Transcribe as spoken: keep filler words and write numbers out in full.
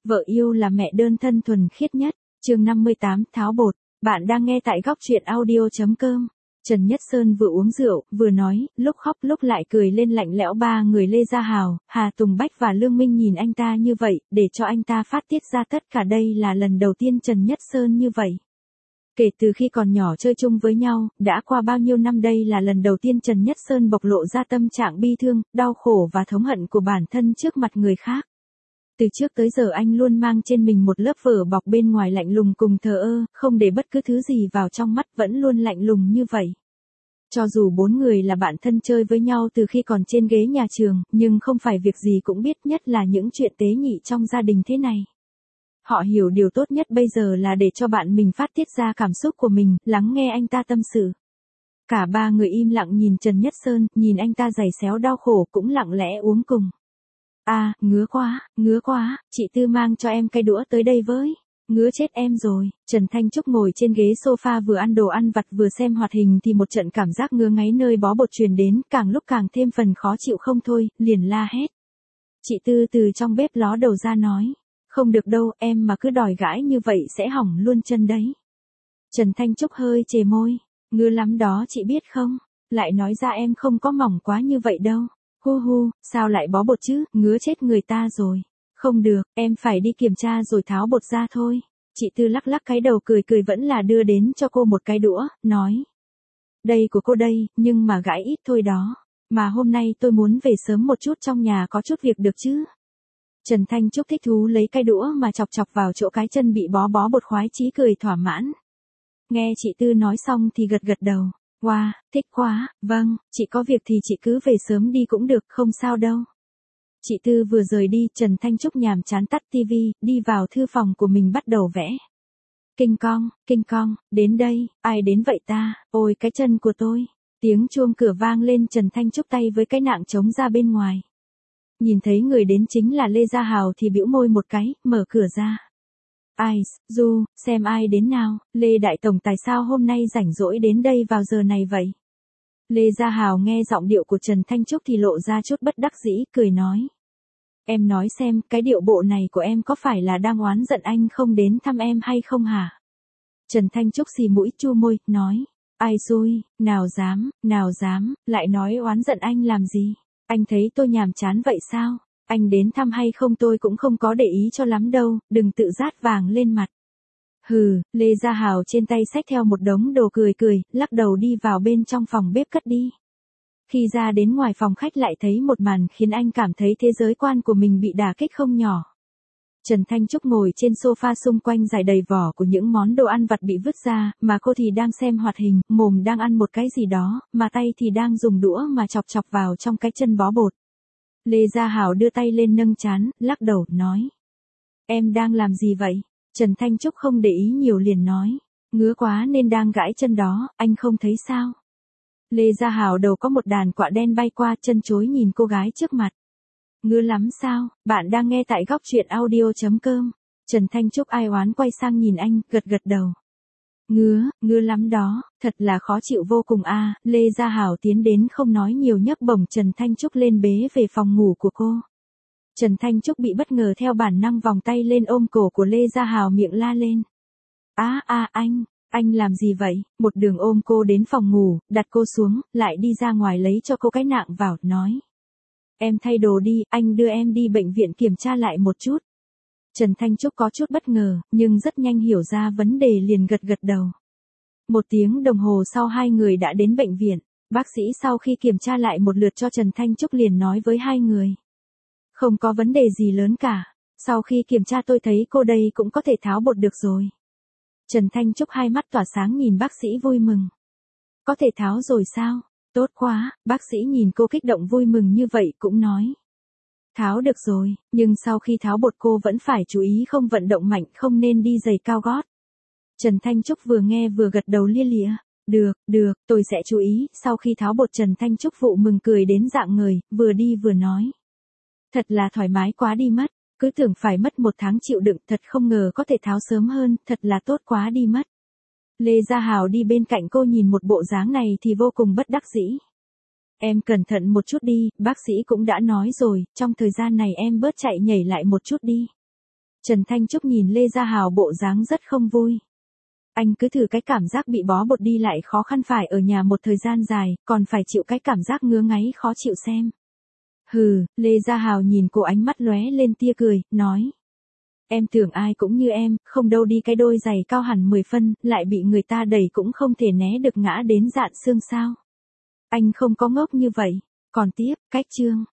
Vợ yêu là mẹ đơn thân thuần khiết nhất. Chương năm mươi tám, tháo bột. Bạn đang nghe tại góc truyện audio chấm com. Trần Nhất Sơn vừa uống rượu, vừa nói, lúc khóc lúc lại cười lên lạnh lẽo. Ba người Lê Gia Hào, Hà Tùng Bách và Lương Minh nhìn anh ta như vậy, để cho anh ta phát tiết ra tất cả. Đây là lần đầu tiên Trần Nhất Sơn như vậy. Kể từ khi còn nhỏ chơi chung với nhau, đã qua bao nhiêu năm, đây là lần đầu tiên Trần Nhất Sơn bộc lộ ra tâm trạng bi thương, đau khổ và thống hận của bản thân trước mặt người khác. Từ trước tới giờ anh luôn mang trên mình một lớp vỏ bọc bên ngoài lạnh lùng cùng thờ ơ, không để bất cứ thứ gì vào trong mắt, vẫn luôn lạnh lùng như vậy. Cho dù bốn người là bạn thân chơi với nhau từ khi còn trên ghế nhà trường, nhưng không phải việc gì cũng biết, nhất là những chuyện tế nhị trong gia đình thế này. Họ hiểu điều tốt nhất bây giờ là để cho bạn mình phát tiết ra cảm xúc của mình, lắng nghe anh ta tâm sự. Cả ba người im lặng nhìn Trần Nhất Sơn, nhìn anh ta giày xéo đau khổ cũng lặng lẽ uống cùng. À, ngứa quá, ngứa quá, chị Tư mang cho em cây đũa tới đây với. Ngứa chết em rồi. Trần Thanh Trúc ngồi trên ghế sofa vừa ăn đồ ăn vặt vừa xem hoạt hình thì một trận cảm giác ngứa ngáy nơi bó bột truyền đến, càng lúc càng thêm phần khó chịu không thôi, liền la hét. Chị Tư từ trong bếp ló đầu ra nói. Không được đâu, em mà cứ đòi gãi như vậy sẽ hỏng luôn chân đấy. Trần Thanh Trúc hơi chề môi. Ngứa lắm đó chị biết không? Lại nói ra em không có mỏng quá như vậy đâu. Hu hu, sao lại bó bột chứ, ngứa chết người ta rồi. Không được, em phải đi kiểm tra rồi tháo bột ra thôi. Chị Tư lắc lắc cái đầu cười cười vẫn là đưa đến cho cô một cái đũa, nói. Đây của cô đây, nhưng mà gãi ít thôi đó. Mà hôm nay tôi muốn về sớm một chút, trong nhà có chút việc được chứ. Trần Thanh Trúc thích thú lấy cái đũa mà chọc chọc vào chỗ cái chân bị bó bó bột, khoái chí cười thỏa mãn. Nghe chị Tư nói xong thì gật gật đầu. Wow, thích quá, vâng, chị có việc thì chị cứ về sớm đi cũng được, không sao đâu. Chị Tư vừa rời đi, Trần Thanh Trúc nhàm chán tắt tivi, đi vào thư phòng của mình bắt đầu vẽ. Kinh cong, kinh cong, đến đây, ai đến vậy ta, ôi cái chân của tôi. Tiếng chuông cửa vang lên, Trần Thanh Trúc tay với cái nạng trống ra bên ngoài. Nhìn thấy người đến chính là Lê Gia Hào thì bĩu môi một cái, mở cửa ra. Ai, Du, xem ai đến nào, Lê Đại Tổng tài sao hôm nay rảnh rỗi đến đây vào giờ này vậy? Lê Gia Hào nghe giọng điệu của Trần Thanh Trúc thì lộ ra chút bất đắc dĩ, cười nói. Em nói xem, cái điệu bộ này của em có phải là đang oán giận anh không đến thăm em hay không hả? Trần Thanh Trúc xì mũi chu môi, nói. Ai xui, nào dám, nào dám, lại nói oán giận anh làm gì? Anh thấy tôi nhàm chán vậy sao? Anh đến thăm hay không tôi cũng không có để ý cho lắm đâu, đừng tự rát vàng lên mặt. Hừ, Lê Gia Hào trên tay xách theo một đống đồ cười cười, lắc đầu đi vào bên trong phòng bếp cất đi. Khi ra đến ngoài phòng khách lại thấy một màn khiến anh cảm thấy thế giới quan của mình bị đả kích không nhỏ. Trần Thanh Trúc ngồi trên sofa, xung quanh rải đầy vỏ của những món đồ ăn vặt bị vứt ra, mà cô thì đang xem hoạt hình, mồm đang ăn một cái gì đó, mà tay thì đang dùng đũa mà chọc chọc vào trong cái chân bó bột. Lê Gia Hào đưa tay lên nâng trán, lắc đầu, nói. Em đang làm gì vậy? Trần Thanh Trúc không để ý nhiều liền nói. Ngứa quá nên đang gãi chân đó, anh không thấy sao? Lê Gia Hào đầu có một đàn quạ đen bay qua, chân chối nhìn cô gái trước mặt. Ngứa lắm sao? Bạn đang nghe tại góc truyện audio chấm com. Trần Thanh Trúc ai oán quay sang nhìn anh, gật gật đầu. Ngứa, ngứa lắm đó, thật là khó chịu vô cùng a. À. Lê Gia Hào tiến đến không nói nhiều nhấc bổng Trần Thanh Trúc lên bế về phòng ngủ của cô. Trần Thanh Trúc bị bất ngờ theo bản năng vòng tay lên ôm cổ của Lê Gia Hào, miệng la lên. Á à, à anh, anh làm gì vậy? Một đường ôm cô đến phòng ngủ, đặt cô xuống, lại đi ra ngoài lấy cho cô cái nạng vào, nói. Em thay đồ đi, anh đưa em đi bệnh viện kiểm tra lại một chút. Trần Thanh Trúc có chút bất ngờ, nhưng rất nhanh hiểu ra vấn đề liền gật gật đầu. Một tiếng đồng hồ sau hai người đã đến bệnh viện. Bác sĩ sau khi kiểm tra lại một lượt cho Trần Thanh Trúc liền nói với hai người. Không có vấn đề gì lớn cả. Sau khi kiểm tra tôi thấy cô đây cũng có thể tháo bột được rồi. Trần Thanh Trúc hai mắt tỏa sáng nhìn bác sĩ vui mừng. Có thể tháo rồi sao? Tốt quá, bác sĩ nhìn cô kích động vui mừng như vậy cũng nói. Tháo được rồi, nhưng sau khi tháo bột cô vẫn phải chú ý không vận động mạnh, không nên đi giày cao gót. Trần Thanh Trúc vừa nghe vừa gật đầu lia lịa. Được, được, tôi sẽ chú ý. Sau khi tháo bột Trần Thanh Trúc vụ mừng cười đến rạng ngời, vừa đi vừa nói. Thật là thoải mái quá đi mất, cứ tưởng phải mất một tháng chịu đựng, thật không ngờ có thể tháo sớm hơn, thật là tốt quá đi mất. Lê Gia Hào đi bên cạnh cô nhìn một bộ dáng này thì vô cùng bất đắc dĩ. Em cẩn thận một chút đi, bác sĩ cũng đã nói rồi, trong thời gian này em bớt chạy nhảy lại một chút đi. Trần Thanh Trúc nhìn Lê Gia Hào bộ dáng rất không vui. Anh cứ thử cái cảm giác bị bó bột đi lại khó khăn phải ở nhà một thời gian dài, còn phải chịu cái cảm giác ngứa ngáy khó chịu xem. Hừ, Lê Gia Hào nhìn cô ánh mắt lóe lên tia cười, nói. Em tưởng ai cũng như em, không đâu đi cái đôi giày cao hẳn mười phân, lại bị người ta đẩy cũng không thể né được ngã đến dạn xương sao. Anh không có ngốc như vậy. Còn tiếp, cách chương.